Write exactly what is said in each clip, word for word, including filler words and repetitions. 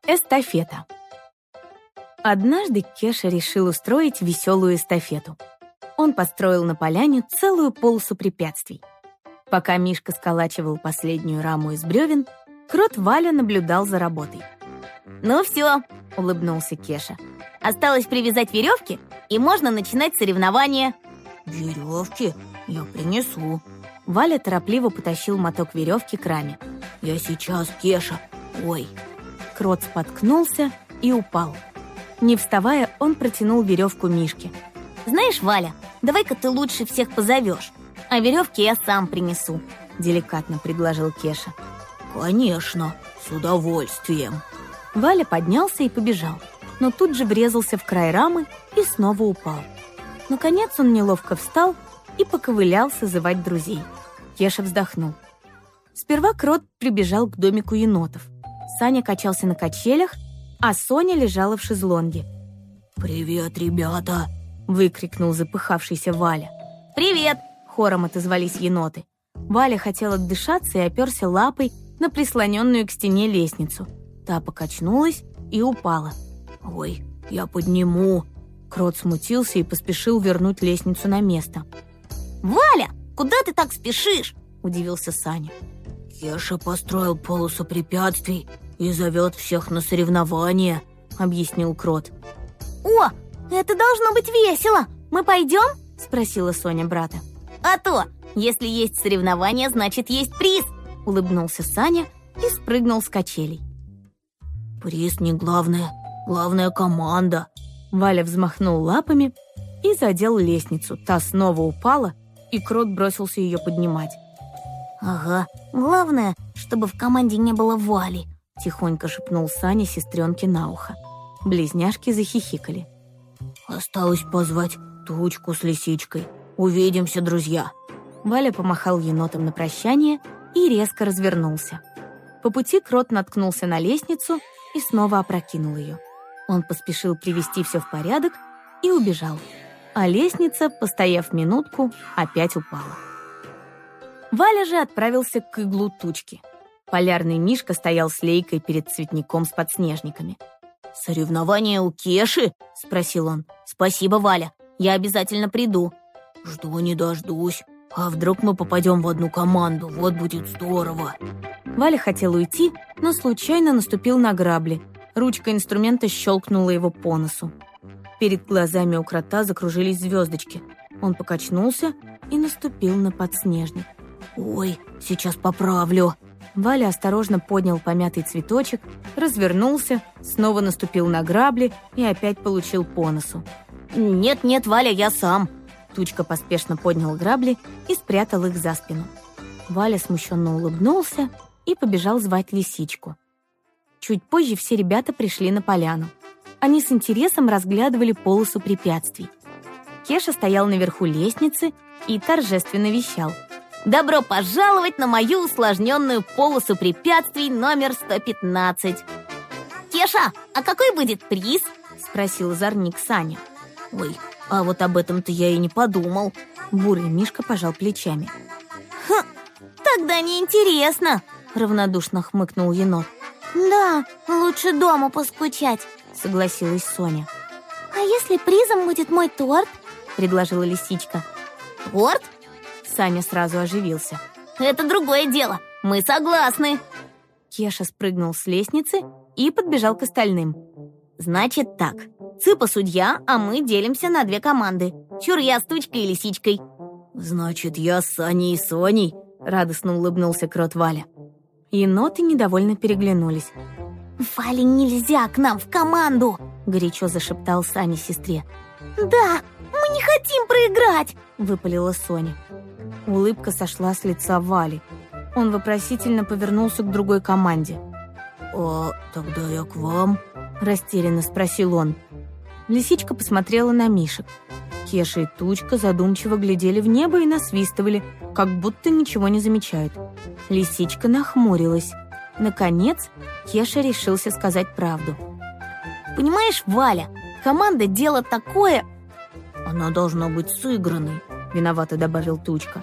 Эстафета. Однажды Кеша решил устроить веселую эстафету. Он построил на поляне целую полосу препятствий. Пока Мишка сколачивал последнюю раму из бревен, крот Валя наблюдал за работой. «Ну все», — улыбнулся Кеша. «Осталось привязать веревки, и можно начинать соревнования». «Веревки? Я принесу». Валя торопливо потащил моток веревки к раме. «Я сейчас, Кеша. Ой». Крот споткнулся и упал. Не вставая, он протянул веревку Мишке. «Знаешь, Валя, давай-ка ты лучше всех позовешь, а веревки я сам принесу», — деликатно предложил Кеша. «Конечно, с удовольствием». Валя поднялся и побежал, но тут же врезался в край рамы и снова упал. Наконец он неловко встал и поковылял созывать друзей. Кеша вздохнул. Сперва крот прибежал к домику енотов. Саня качался на качелях, а Соня лежала в шезлонге. «Привет, ребята!» — выкрикнул запыхавшийся Валя. «Привет!» — хором отозвались еноты. Валя хотел отдышаться и оперся лапой на прислоненную к стене лестницу. Та покачнулась и упала. «Ой, я подниму!» Крот смутился и поспешил вернуть лестницу на место. «Валя, куда ты так спешишь?» — удивился Саня. «Кеша построил полосу препятствий и зовет всех на соревнования», — объяснил крот. «О, это должно быть весело! Мы пойдем?» — спросила Соня брата. «А то! Если есть соревнования, значит, есть приз!» — улыбнулся Саня и спрыгнул с качелей. «Приз не главное, главная команда!» Валя взмахнул лапами и задел лестницу. Та снова упала, и крот бросился ее поднимать. «Ага, главное, чтобы в команде не было Вали», — тихонько шепнул Саня сестренке на ухо. Близняшки захихикали. «Осталось позвать Тучку с Лисичкой. Увидимся, друзья!» Валя помахал енотам на прощание и резко развернулся. По пути крот наткнулся на лестницу и снова опрокинул ее. Он поспешил привести все в порядок и убежал. А лестница, постояв минутку, опять упала. Валя же отправился к иглу Тучки. Полярный Мишка стоял с Лейкой перед цветником с подснежниками. «Соревнования у Кеши?» — спросил он. «Спасибо, Валя, я обязательно приду». «Жду не дождусь. А вдруг мы попадем в одну команду? Вот будет здорово». Валя хотел уйти, но случайно наступил на грабли. Ручка инструмента щелкнула его по носу. Перед глазами у крота закружились звездочки. Он покачнулся и наступил на подснежник. «Ой, сейчас поправлю». Валя осторожно поднял помятый цветочек, развернулся, снова наступил на грабли и опять получил по носу. «Нет-нет, Валя, я сам». Тучка поспешно поднял грабли и спрятал их за спину. Валя смущенно улыбнулся и побежал звать Лисичку. Чуть позже все ребята пришли на поляну. Они с интересом разглядывали полосу препятствий. Кеша стоял наверху лестницы и торжественно вещал. «Добро пожаловать на мою усложненную полосу препятствий номер сто пятнадцать!» «Кеша, а какой будет приз?» — спросил озорник Саня. «Ой, а вот об этом-то я и не подумал». Бурый Мишка пожал плечами. «Хм, тогда неинтересно!» — равнодушно хмыкнул енот. «Да, лучше дома поскучать», — согласилась Соня. «А если призом будет мой торт?» — предложила Лисичка. «Торт?» Саня сразу оживился. «Это другое дело, мы согласны». Кеша спрыгнул с лестницы и подбежал к остальным. «Значит так, Цыпа судья, а мы делимся на две команды. Чур я с Тучкой и Лисичкой». «Значит, я с Саней и Соней», — радостно улыбнулся крот Валя. Еноты недовольно переглянулись. «Вале нельзя к нам в команду!» — горячо зашептал Саня сестре. «Да, мы не хотим проиграть!» — выпалила Соня. Улыбка сошла с лица Вали. Он вопросительно повернулся к другой команде. «А тогда я к вам?» — растерянно спросил он. Лисичка посмотрела на Мишек. Кеша и Тучка задумчиво глядели в небо и насвистывали, как будто ничего не замечают. Лисичка нахмурилась. Наконец, Кеша решился сказать правду. «Понимаешь, Валя, команда — дело такое...» «Она должна быть сыгранной», — виновато добавил Тучка.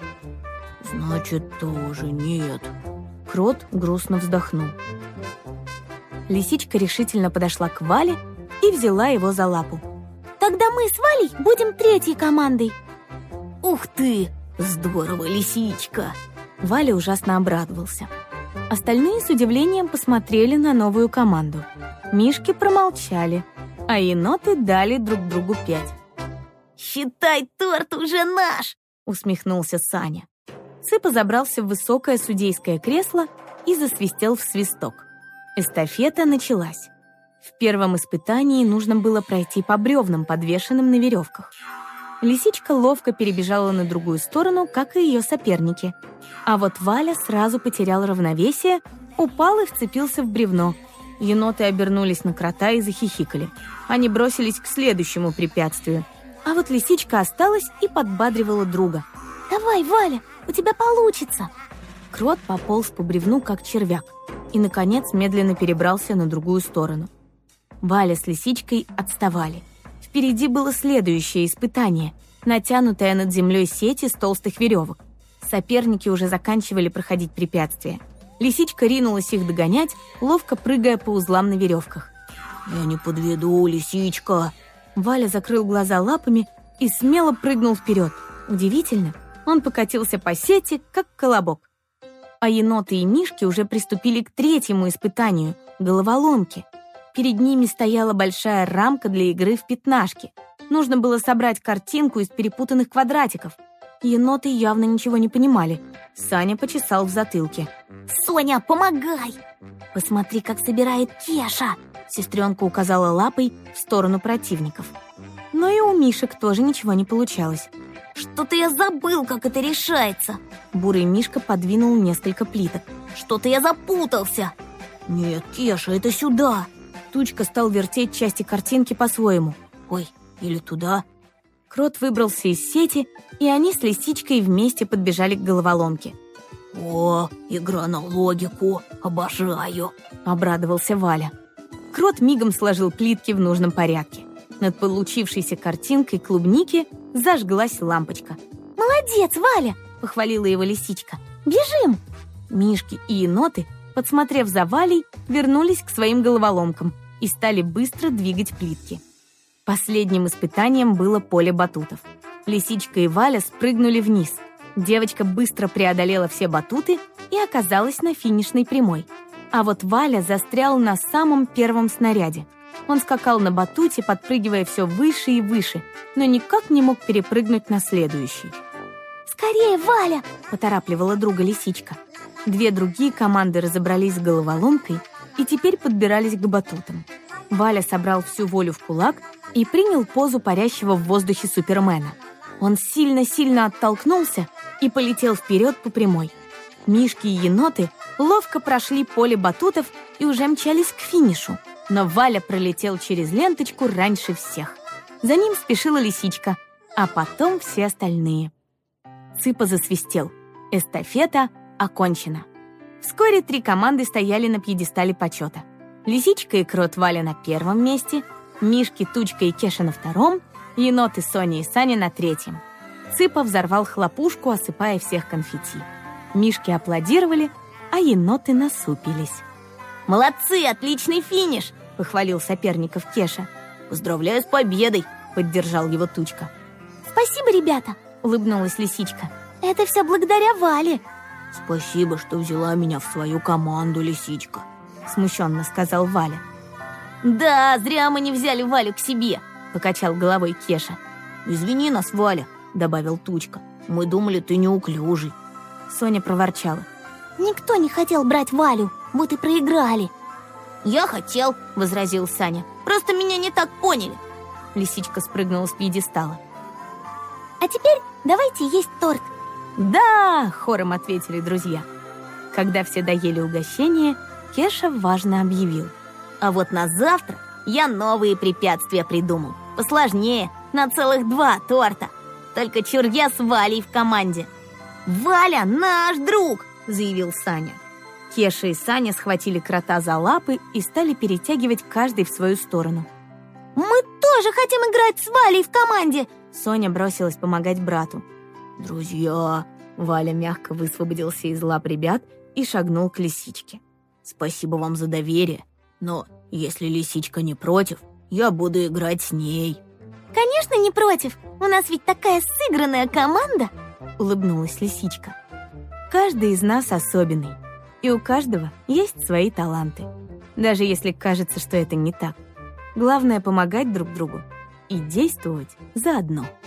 «Значит, тоже нет». Крот грустно вздохнул. Лисичка решительно подошла к Вале и взяла его за лапу. Тогда мы с Валей будем третьей командой. Ух ты! Здорово, лисичка! Валя ужасно обрадовался. Остальные с удивлением посмотрели на новую команду. Мишки промолчали, а еноты дали друг другу пять. «Считай, торт уже наш!» — усмехнулся Саня. Цыпа забрался в высокое судейское кресло и засвистел в свисток. Эстафета началась. В первом испытании нужно было пройти по бревнам, подвешенным на веревках. Лисичка ловко перебежала на другую сторону, как и ее соперники. А вот Валя сразу потерял равновесие, упал и вцепился в бревно. Еноты обернулись на крота и захихикали. Они бросились к следующему препятствию. А вот лисичка осталась и подбадривала друга. «Давай, Валя, у тебя получится!» Крот пополз по бревну, как червяк, и, наконец, медленно перебрался на другую сторону. Валя с лисичкой отставали. Впереди было следующее испытание, натянутая над землей сеть из толстых веревок. Соперники уже заканчивали проходить препятствия. Лисичка ринулась их догонять, ловко прыгая по узлам на веревках. «Я не подведу, лисичка!» Валя закрыл глаза лапами и смело прыгнул вперед. Удивительно, он покатился по сети, как колобок. А еноты и мишки уже приступили к третьему испытанию — головоломке. Перед ними стояла большая рамка для игры в пятнашки. Нужно было собрать картинку из перепутанных квадратиков. Еноты явно ничего не понимали. Саня почесал в затылке. «Соня, помогай!» «Посмотри, как собирает Кеша!» Сестренка указала лапой в сторону противников. Но и у мишек тоже ничего не получалось. «Что-то я забыл, как это решается!» Бурый мишка подвинул несколько плиток. «Что-то я запутался!» «Нет, Кеша, это сюда!» Тучка стал вертеть части картинки по-своему. «Ой, или туда?» Крот выбрался из сети, и они с лисичкой вместе подбежали к головоломке. «О, игра на логику! Обожаю!» — обрадовался Валя. Крот мигом сложил плитки в нужном порядке. Над получившейся картинкой клубники зажглась лампочка. «Молодец, Валя!» — похвалила его лисичка. «Бежим!» Мишки и еноты, подсмотрев за Валей, вернулись к своим головоломкам и стали быстро двигать плитки. Последним испытанием было поле батутов. Лисичка и Валя спрыгнули вниз. Девочка быстро преодолела все батуты и оказалась на финишной прямой. А вот Валя застрял на самом первом снаряде. Он скакал на батуте, подпрыгивая все выше и выше, но никак не мог перепрыгнуть на следующий. «Скорее, Валя!» — поторапливала друга лисичка. Две другие команды разобрались с головоломкой и теперь подбирались к батутам. Валя собрал всю волю в кулак и принял позу парящего в воздухе супермена. Он сильно-сильно оттолкнулся и полетел вперед по прямой. Мишки и еноты ловко прошли поле батутов и уже мчались к финишу, но Валя пролетел через ленточку раньше всех. За ним спешила лисичка, а потом все остальные. Цыпа засвистел. Эстафета окончена. Вскоре три команды стояли на пьедестале почета. Лисичка и Крот Валя на первом месте, Мишки, Тучка и Кеша на втором, еноты Соня и Саня на третьем. Цыпа взорвал хлопушку, осыпая всех конфетти. Мишки аплодировали, а еноты насупились. «Молодцы, отличный финиш!» — похвалил соперников Кеша. «Поздравляю с победой!» — поддержал его Тучка. «Спасибо, ребята!» — улыбнулась лисичка. «Это все благодаря Вале!» «Спасибо, что взяла меня в свою команду, лисичка!» — смущенно сказал Валя. «Да, зря мы не взяли Валю к себе!» — покачал головой Кеша. «Извини нас, Валя!» — добавил Тучка. «Мы думали, ты неуклюжий!» Соня проворчала. «Никто не хотел брать Валю, вот и проиграли!» «Я хотел!» — возразил Саня. «Просто меня не так поняли!» Лисичка спрыгнула с пьедестала. «А теперь давайте есть торт!» «Да!» — хором ответили друзья. Когда все доели угощение, Кеша важно объявил. «А вот на завтра я новые препятствия придумал. Посложнее, на целых два торта. Только чур я с Валей в команде!» «Валя наш друг!» — заявил Саня. Кеша и Саня схватили крота за лапы и стали перетягивать каждый в свою сторону. «Мы тоже хотим играть с Валей в команде!» Соня бросилась помогать брату. «Друзья!» — Валя мягко высвободился из лап ребят и шагнул к лисичке. «Спасибо вам за доверие. Но если лисичка не против, я буду играть с ней». «Конечно, не против. У нас ведь такая сыгранная команда!» — улыбнулась лисичка. «Каждый из нас особенный, и у каждого есть свои таланты. Даже если кажется, что это не так. Главное — помогать друг другу и действовать заодно».